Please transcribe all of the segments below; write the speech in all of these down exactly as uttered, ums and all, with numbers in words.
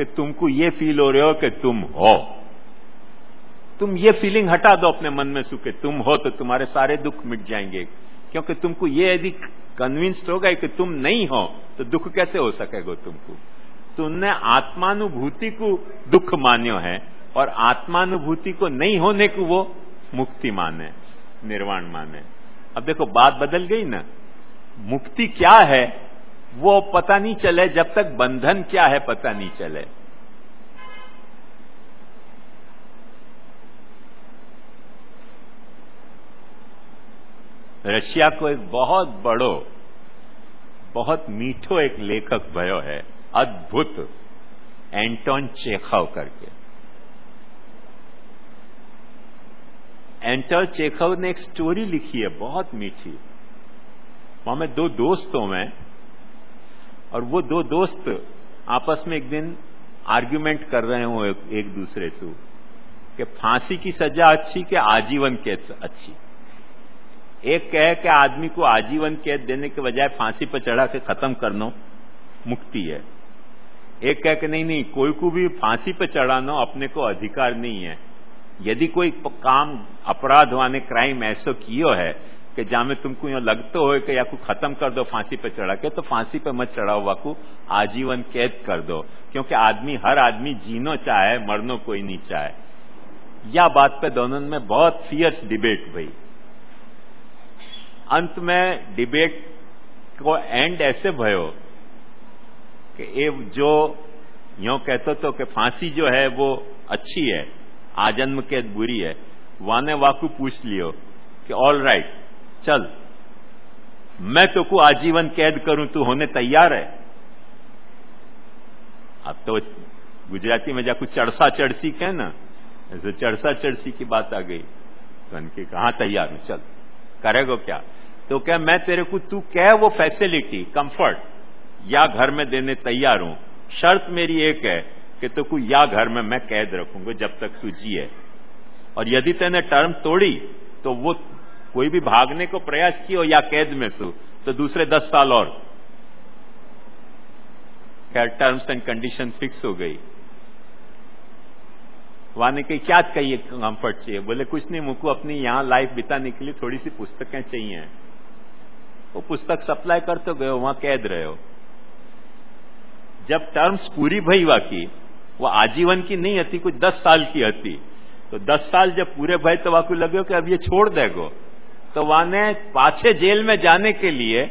कि तुमको ये फील हो रहे हो कि तुम हो। तुम ये फीलिंग हटा दो अपने मन में से कि तुम हो, तो तुम्हारे सारे दुख मिट जाएंगे। क्योंकि तुमको ये यदि कन्विंस्ड हो गए कि तुम नहीं हो तो दुख कैसे हो सकेगा तुमको। तुमने आत्मानुभूति को दुख मान्यो है और आत्मानुभूति को नहीं होने को वो मुक्ति माने, निर्वाण माने। अब देखो बात बदल गई ना। मुक्ति क्या है वो पता नहीं चले जब तक बंधन क्या है पता नहीं चले। रशिया को एक बहुत बड़ो बहुत मीठो एक लेखक भयो है, अद्भुत, एंटोन चेखव करके। एंटोन चेखव ने एक स्टोरी लिखी है बहुत मीठी। वहां में दो दोस्तों में, और वो दो दोस्त आपस में एक दिन आर्ग्यूमेंट कर रहे हो एक, एक दूसरे से कि फांसी की सजा अच्छी कि आजीवन कैद अच्छी। एक कहे कि आदमी को आजीवन कैद देने के बजाय फांसी पर चढ़ा के खत्म करना मुक्ति है। एक कहे कि नहीं नहीं, कोई को भी फांसी पर चढ़ाना अपने को अधिकार नहीं है। यदि कोई काम अपराध वाने क्राइम ऐसा कियो है कि जहां में तुमको यहां लगता हो कि या को खत्म कर दो फांसी पे चढ़ा के, तो फांसी पे मत चढ़ाओ, वाकू आजीवन कैद कर दो। क्योंकि आदमी, हर आदमी जीनो चाहे, मरनो कोई नहीं चाहे। या बात पे दोनों में बहुत फियर्स डिबेट हुई। अंत में डिबेट को एंड ऐसे भयो कि ये जो यो कहते तो कि फांसी जो है वो अच्छी है, आजन्म कैद बुरी है, वाने वाकू पूछ लियो कि ऑल राइट चल, मैं तो को आजीवन कैद करूं, तू होने तैयार है? अब तो गुजराती में जाकू चरसा चरसी कहे ना, ऐसे चरसा चरसी की बात आ गई। तो उनके कहा तैयार हूं, चल करेगो क्या? तो क्या मैं तेरे को, तू क्या वो फैसिलिटी कंफर्ट या घर में देने तैयार हूं, शर्त मेरी एक है कि तो को या घर में मैं कैद रखूंगा जब तक तू जिए, और यदि तेने टर्म तोड़ी तो वो कोई भी भागने को प्रयास किया या कैद में सु तो दूसरे दस साल और। खैर टर्म्स एंड कंडीशन फिक्स हो गई। वाने के क्या कहिए कंफर्ट चाहिए? बोले कुछ नहीं, मुझको अपनी यहां लाइफ बिताने के लिए थोड़ी सी पुस्तकें चाहिए। वो पुस्तक सप्लाई कर तो गए, वहां कैद रहे हो। जब टर्म्स पूरी भई वाकी, वो आजीवन की नहीं हती, कुछ दस साल की हती। तो दस साल जब पूरे भय तो वाकू लगे कि अब ये छोड़ देगो, तो वाने पाछे जेल में जाने के लिए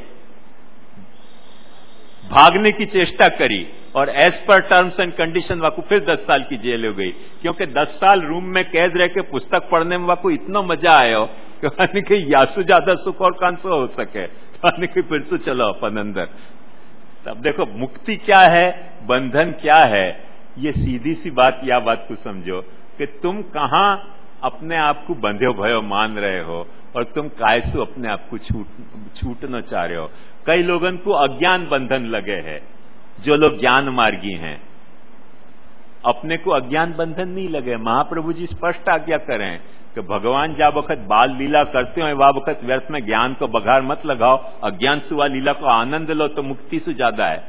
भागने की चेष्टा करी, और as per terms and condition वाकू फिर दस साल की जेल हो गई। क्योंकि दस साल रूम में कैद रह के पुस्तक पढ़ने में वाकू इतना मजा आयो कि यासु ज्यादा सुख और कांसो हो सके, तो फिर से चलो अपन अंदर। तब देखो मुक्ति क्या है, बंधन क्या है, ये सीधी सी बात, या बात को समझो कि तुम कहां अपने आप को बंधे भयो मान रहे हो, और तुम कायसु अपने आप को छूट छूटना चाह रहे हो। कई लोगों को अज्ञान बंधन लगे हैं, जो लोग ज्ञान मार्गी हैं। अपने को अज्ञान बंधन नहीं लगे। महाप्रभु जी स्पष्ट आज्ञा करें कि भगवान जा वक्त बाल लीला करते हो, वह वक्त व्यर्थ में ज्ञान को बघार मत लगाओ, अज्ञान सुवा लीला को आनंद लो, तो मुक्ति से ज्यादा है।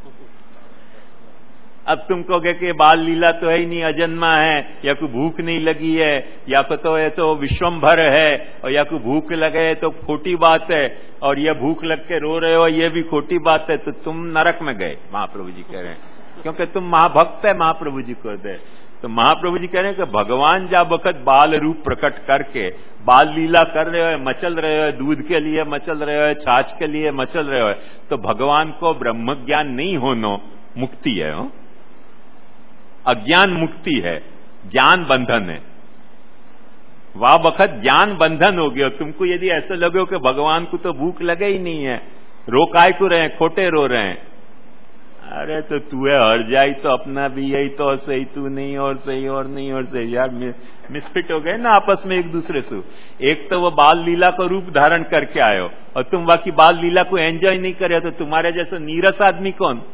अब तुम कहोगे कि बाल लीला तो है ही नहीं, अजन्मा है, या कोई भूख नहीं लगी है, या को तो ये तो विश्वम्भर है, और या कोई भूख लगे तो खोटी बात है, और यह भूख लग के रो रहे हो ये भी खोटी बात है, तो तुम नरक में गए, महाप्रभु जी कह रहे हैं। क्योंकि तुम महाभक्त है, महाप्रभु जी को दे। तो महाप्रभु जी कह रहे हैं कि भगवान जा वक्त बाल रूप प्रकट करके बाल लीला कर रहे हो, मचल रहे हो, दूध के लिए मचल रहे हो, छाछ के लिए मचल रहे हो, तो भगवान को ब्रह्म ज्ञान नहीं होनो मुक्ति है। हो? अज्ञान मुक्ति है, ज्ञान बंधन है। वह वक्त ज्ञान बंधन हो गया। तुमको यदि ऐसा लगे हो कि भगवान को तो भूख लगे ही नहीं है, रो काय को रहे हैं, खोटे रो रहे हैं, अरे तो तू है हर जाई, तो अपना भी यही तो सही, तू नहीं और सही और नहीं और सही। यार मिसफिट हो गए ना आपस में एक दूसरे से। एक तो वो बाल लीला का रूप धारण करके आयो, और तुम बाकी बाल लीला को एंजॉय नहीं करे, तो तुम्हारे जैसा नीरस आदमी कौन?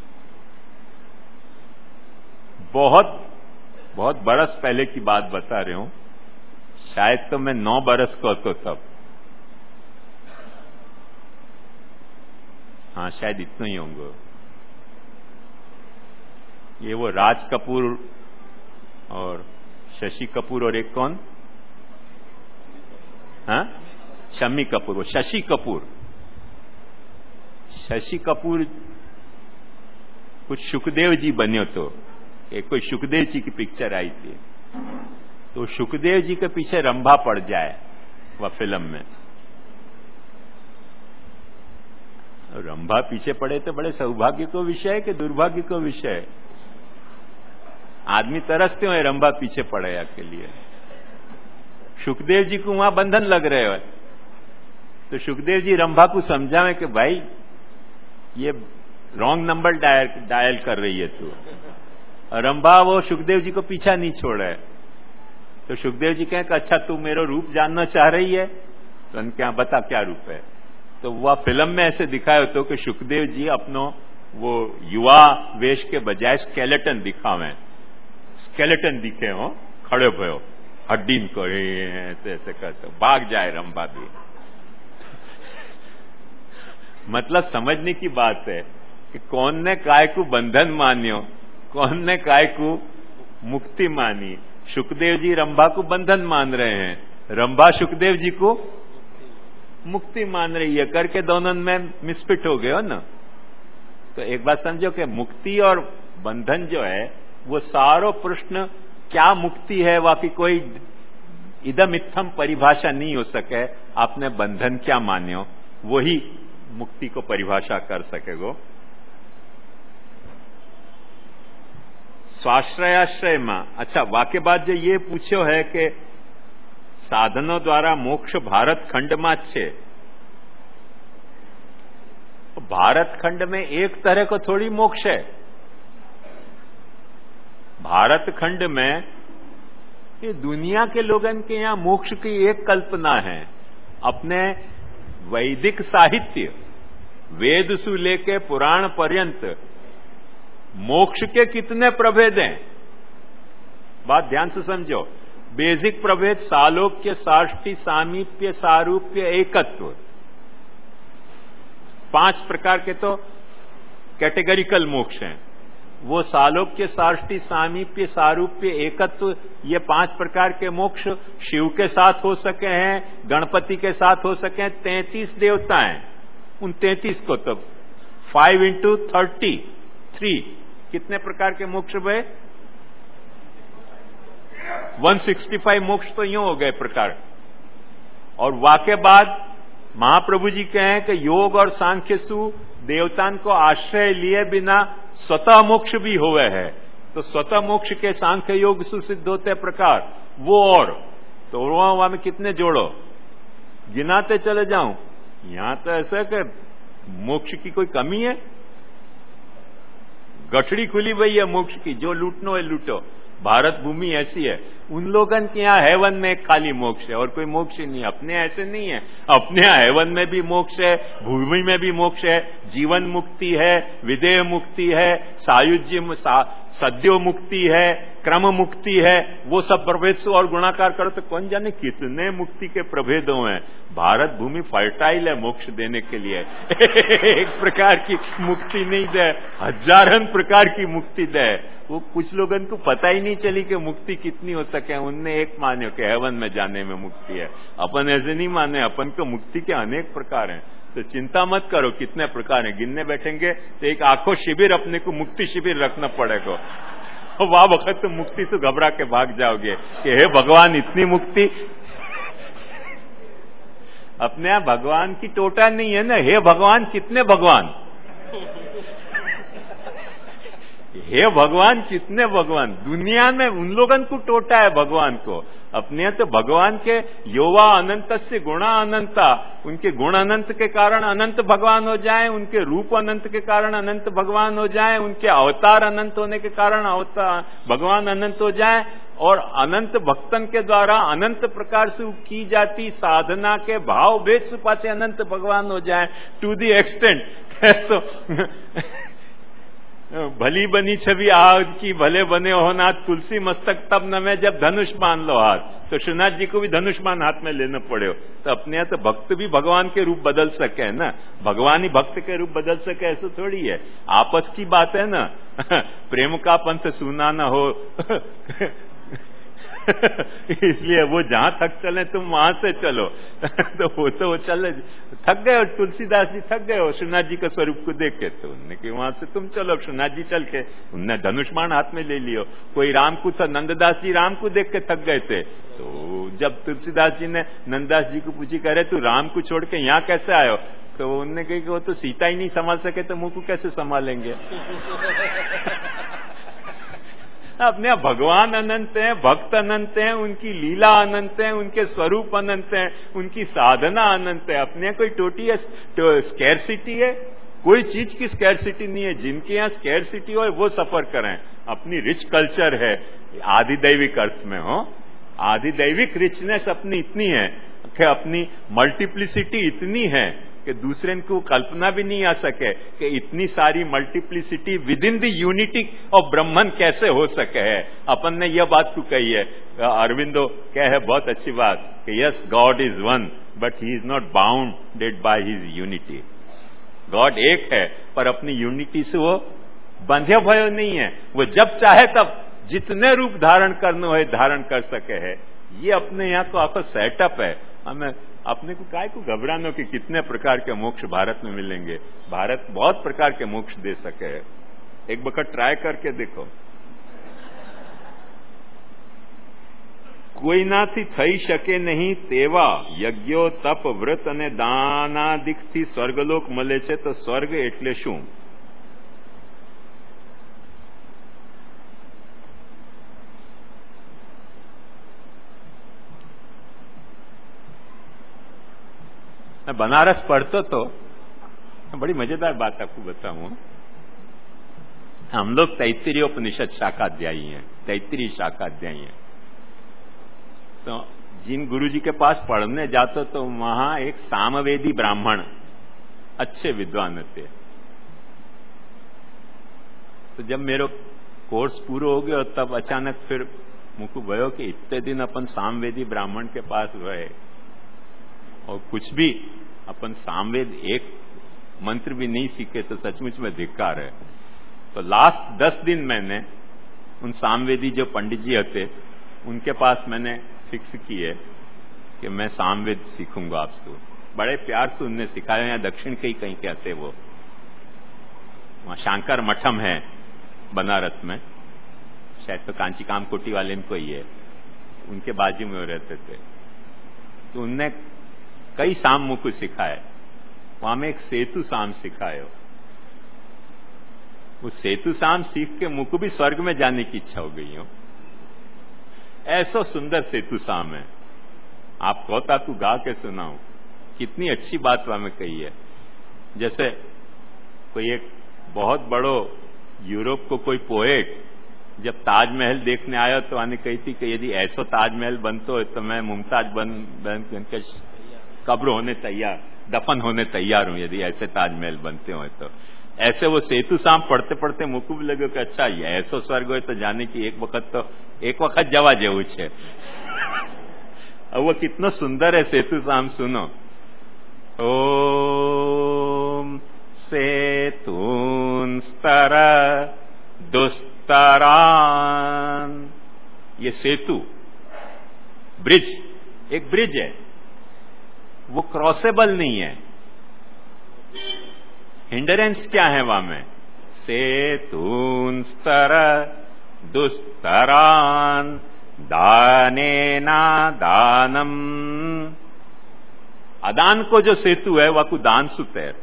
बहुत बहुत बरस पहले की बात बता रहे हूं, शायद तो मैं नौ बरस को तो तब, हाँ शायद इतना ही होंगे। ये वो राज कपूर और शशि कपूर और एक कौन, हाँ, शम्मी कपूर, वो शशि कपूर। शशि कपूर कुछ सुखदेव जी बने तो एक कोई सुखदेव जी की पिक्चर आई थी, तो सुखदेव जी के पीछे रंभा पड़ जाए वह फिल्म में। रंभा पीछे पड़े तो बड़े सौभाग्य को विषय है कि दुर्भाग्य को विषय है? आदमी तरसते हुए रंभा पीछे पड़े के लिए। सुखदेव जी को वहां बंधन लग रहे हो, तो सुखदेव जी रंभा को समझावे कि भाई ये रॉन्ग नंबर डायल डायल कर रही है तू। और रंभा वो सुखदेव जी को पीछा नहीं छोड़े, तो सुखदेव जी कहें कि अच्छा तू मेरा रूप जानना चाह रही है, तो उनके यहाँ बता क्या रूप है। तो वह फिल्म में ऐसे दिखाया तो कि सुखदेव जी अपनो वो युवा वेश के बजाय स्केलेटन दिखावे, स्केलेटन दिखे हो, खड़े भयो हड्डीन को ऐसे ऐसे करते भाग जाए रंभा भी। मतलब समझने की बात है कि कौन ने काय को बंधन मान्यो, कौन ने काय को मुक्ति मानी। सुखदेव जी रंभा को बंधन मान रहे हैं, रंभा सुखदेव जी को मुक्ति मान रही है, करके दोनों में मिसफिट हो गए हो ना। तो एक बात समझो कि मुक्ति और बंधन जो है वो सारो प्रश्न क्या मुक्ति है, वाकई कोई इदम इत्थम परिभाषा नहीं हो सके। आपने बंधन क्या मान्यो वही मुक्ति को परिभाषा कर सकेगो। स्वाश्रयाश्रय में अच्छा वाक्य बात जो ये पूछो है कि साधनों द्वारा मोक्ष भारत खंड में छे, भारत खंड में एक तरह को थोड़ी मोक्ष है। भारत खंड में ये दुनिया के लोगों के यहाँ मोक्ष की एक कल्पना है। अपने वैदिक साहित्य वेद से लेके पुराण पर्यंत मोक्ष के कितने प्रभेद हैं, बात ध्यान से समझो। बेसिक प्रभेद सालोक्य, साष्टी, सामीप्य, सारूप्य, एकत्व, पांच प्रकार के तो कैटेगरिकल मोक्ष हैं। वो सालोक्य, साष्टी, सामीप्य, सारूप्य, एकत्व, ये पांच प्रकार के मोक्ष शिव के साथ हो सके हैं, गणपति के साथ हो सके हैं। तैंतीस देवता हैं, उन तैंतीस को तो फाइव इंटू थर्टी थ्री कितने प्रकार के मोक्ष हुए? वन सिक्सटी फाइव मोक्ष तो यूं हो गए प्रकार। और वाके बाद महाप्रभु जी कहे कि योग और सांख्य सु देवतान को आश्रय लिए बिना स्वतः मोक्ष भी हुए है। तो स्वतः मोक्ष के सांख्य योग सु सिद्ध होते प्रकार वो, और तो वहां में कितने जोड़ो, गिनाते चले जाऊं। यहां तो ऐसा कि मोक्ष की कोई कमी है? गठड़ी खुली हुई है मोक्ष की, जो लूटनो है लूटो। भारत भूमि ऐसी है, उन लोगों के यहाँ हेवन में खाली मोक्ष है और कोई मोक्ष ही नहीं। अपने ऐसे नहीं है, अपने यहाँ हेवन में भी मोक्ष है, भूमि में भी मोक्ष है, जीवन मुक्ति है, विदेह मुक्ति है, सायुज्य सा, सद्यो मुक्ति है, क्रम मुक्ति है। वो सब प्रभेद से और गुणाकार करो तो कौन जाने कितने मुक्ति के प्रभेदों हैं। भारत भूमि फर्टाइल है मोक्ष देने के लिए। एक प्रकार की मुक्ति नहीं दे, हजारन प्रकार की मुक्ति दे। वो कुछ लोगों को पता ही नहीं चली कि मुक्ति कितनी हो सके। उनने एक माने कि हेवन में जाने में मुक्ति है, अपन ऐसे नहीं माने। अपन को मुक्ति के अनेक प्रकार हैं, तो चिंता मत करो कितने प्रकार हैं। गिनने बैठेंगे तो एक आखो शिविर अपने को मुक्ति शिविर रखना पड़ेगा। वाह वक्त तो मुक्ति से घबरा के भाग जाओगे कि हे भगवान इतनी मुक्ति। अपने यहाँ भगवान की टोटा नहीं है ना, हे भगवान कितने भगवान, हे भगवान कितने भगवान। दुनिया में उन लोगों को टोटा है भगवान को, अपने तो भगवान के योवा अनंत से गुणा अनंता, उनके गुण अनंत के कारण अनंत भगवान हो जाए, उनके रूप अनंत के कारण अनंत भगवान हो जाए, उनके अवतार अनंत होने के कारण अवतार भगवान अनंत हो जाए, और अनंत भक्तन के द्वारा अनंत प्रकार से की जाती साधना के भाव भेद से पाचे अनंत भगवान हो जाए। टू दी एक्सटेंट भली बनी छवि आज की भले बने हो नाथ, तुलसी मस्तक तब नमे जब धनुष बांध लो हाथ। तो श्रीनाथ जी को भी धनुष्मान हाथ में लेना पड़े। तो अपने यहाँ तो भक्त भी भगवान के रूप बदल सके है ना, भगवान ही भक्त के रूप बदल सके ऐसा थोड़ी है, आपस की बात है ना। प्रेम का पंथ सुना ना हो इसलिए वो जहां तक चले तुम वहां से चलो। तो वो तो वो चले, थक गए और तुलसीदास जी थक गए और श्रीनाथ जी के स्वरूप को देख के, तो उनने कि वहां से तुम चलो। श्रीनाथ जी चल के उनने धनुष्मान हाथ में ले लियो। कोई राम को था, नंददास जी राम को देख के थक गए थे, तो जब तुलसीदास जी ने नंददास जी को पूछी, कह रहे तू राम को छोड़ के यहाँ कैसे आयो, तो उनने कही कि वो तो सीता ही नहीं संभाल सके तो मुंह को कैसे संभालेंगे। अपने यहाँ भगवान अनंत हैं, भक्त अनंत हैं, उनकी लीला अनंत है, उनके स्वरूप अनंत हैं, उनकी साधना अनंत है। अपने यहाँ कोई टोटी है, तो स्कैरसिटी है, कोई चीज की स्कैरसिटी नहीं है। जिनके यहाँ स्कैरसिटी हो वो सफर करें। अपनी रिच कल्चर है, आधिदैविक अर्थ में हो, आधिदैविक रिचनेस अपनी इतनी है कि अपनी मल्टीप्लिसिटी इतनी है कि दूसरे को कल्पना भी नहीं आ सके कि इतनी सारी multiplicity within the unity of Brahman कैसे हो सके है। अपन ने यह बात को कही है, अरविंदो क्या है बहुत अच्छी बात कि yes God is one but he is not bounded by his unity. God एक है पर अपनी यूनिटी से वो बंधे भयो नहीं है, वो जब चाहे तब जितने रूप धारण करने हो धारण कर सके है। ये अपने यहाँ को आपका सेटअप है। हमें अपने को काय को घबराना कि कितने प्रकार के मोक्ष भारत में मिलेंगे। भारत बहुत प्रकार के मोक्ष दे सके है, एक वक्त ट्राई करके देखो। કોઈનાથી થઈ શકે નહીં તેવા યજ્ઞો તપ વ્રત અને દાનાદિકથી સ્વર્ગલોક મળે છે, તો સ્વર્ગ એટલે શું? मैं बनारस पढ़ता तो बड़ी मजेदार बात आपको बताऊं। हम लोग तैत्तिरीय उपनिषद शाखाध्यायी हैं, तैत्तिरीय शाखाध्यायी हैं। तो जिन गुरुजी के पास पढ़ने जाते तो वहां एक सामवेदी ब्राह्मण अच्छे विद्वान थे। तो जब मेरा कोर्स पूरा हो गया तब अचानक फिर मुझको भयो कि इतने दिन अपन सामवेदी ब्राह्मण के पास रहे और कुछ भी अपन सामवेद एक मंत्र भी नहीं सीखे तो सचमुच में धिक्कार है। तो लास्ट दस दिन मैंने उन सामवेदी जो पंडित जी थे उनके पास मैंने फिक्स की है कि मैं सामवेद सीखूंगा आपसे। बड़े प्यार से उनने सिखाया। यहाँ दक्षिण के ही कहीं कहते वो, वहां शांकर मठम है बनारस में, शायद तो कांची कामकोटी वाले इनको ही है, उनके बाजू में वो रहते थे। तो उनने कई साम मुझको सिखाए। वहां में एक सेतु साम सिखायो। वो सेतु साम सीख के मुझको भी स्वर्ग में जाने की इच्छा हो गई हो। ऐसा सुंदर सेतु साम है, आप कहता तू गा के सुनाओ, कितनी अच्छी बात वहां में कही है। जैसे कोई एक बहुत बड़ो यूरोप को कोई पोएट जब ताजमहल देखने आया तो आने कही थी कि यदि ऐसा ताजमहल बनता हो तो मैं मुमताज बन बन के कब्र होने तैयार, दफन होने तैयार हूं यदि ऐसे ताजमहल बनते हो। तो ऐसे वो सेतु साम पढ़ते पढ़ते मुझको भी लगे कि अच्छा ये ऐसा स्वर्ग हो तो जाने की एक वक्त तो एक वक्त जवा जेवू छे। अब वो कितना सुंदर है सेतु साम, सुनो। ओम सेतुन स्तर दुस्तरान, ये सेतु ब्रिज, एक ब्रिज है, वो क्रॉसेबल नहीं है। हिंडरेंस क्या है वहां में? सेतून स्तर दुस्तरान दानेना दानम, अदान को जो सेतु है वह को दान सुतेर,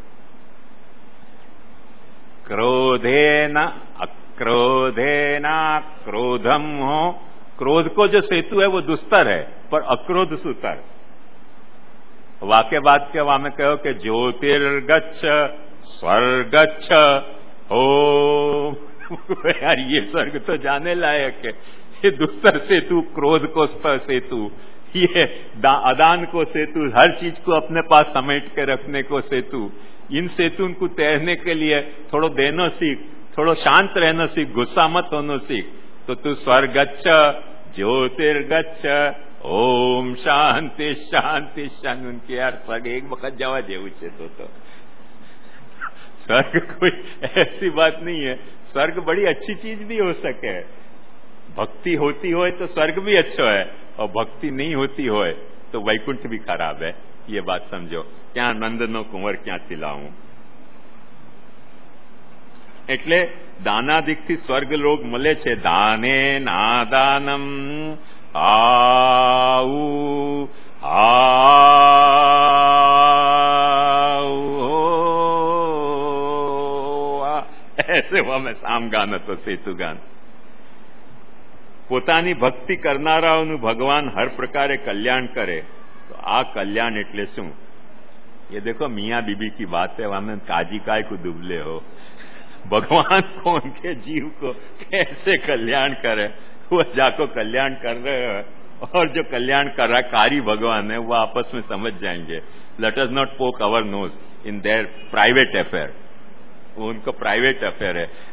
क्रोधेना अक्रोधेना क्रोधम हो, क्रोध को जो सेतु है वो दुस्तर है पर अक्रोध सुतर। वाक्य बात के वहां में कहो कि ज्योतिर्गच्छ स्वर्गच्छ हो। यार ये स्वर्ग तो जाने लायक है, ये दुस्तर सेतु, क्रोध को स्तर सेतु, ये अदान को सेतु, हर चीज को अपने पास समेट के रखने को सेतु। इन सेतु को तैरने के लिए थोड़ो देनो सीख, थोड़ो शांत रहना सीख, गुस्सा मत होना सीख। तो तू स्वर्गच्छ ज्योतिर्गच्छ ओम शांति शांति शांति। उनके यार स्वर्ग एक वक्त जवा जेવું છે तो तो स्वर्ग कोई ऐसी बात नहीं है। स्वर्ग बड़ी अच्छी चीज भी हो सके। भक्ति होती हो तो स्वर्ग भी अच्छा है और भक्ति नहीं होती हो तो वैकुंठ भी खराब है। ये बात समझो। क्या नंदनो कुंवर क्या चिल्लाऊं। એટલે દાનાદિકથી સ્વર્ગ લોક મળે છે। દાને નાદાનમ આઉ ऐसे हुआ मैं सामगान હતો સેતુગાન। પોતાની ભક્તિ કરનારાઓનું ભગવાન હર પ્રકારે કલ્યાણ કરે તો આ કલ્યાણ એટલે શું? ये देखो मियाँ बीबी की बात है। वहां में काजी काय को दुबले हो। भगवान को उनके जीव को कैसे कल्याण करे, वो जाको कल्याण कर रहे हो और जो कल्याण कर रहा कारी भगवान है वो आपस में समझ जाएंगे। Late us not poke our nose in their private affair. वो उनको प्राइवेट अफेयर है।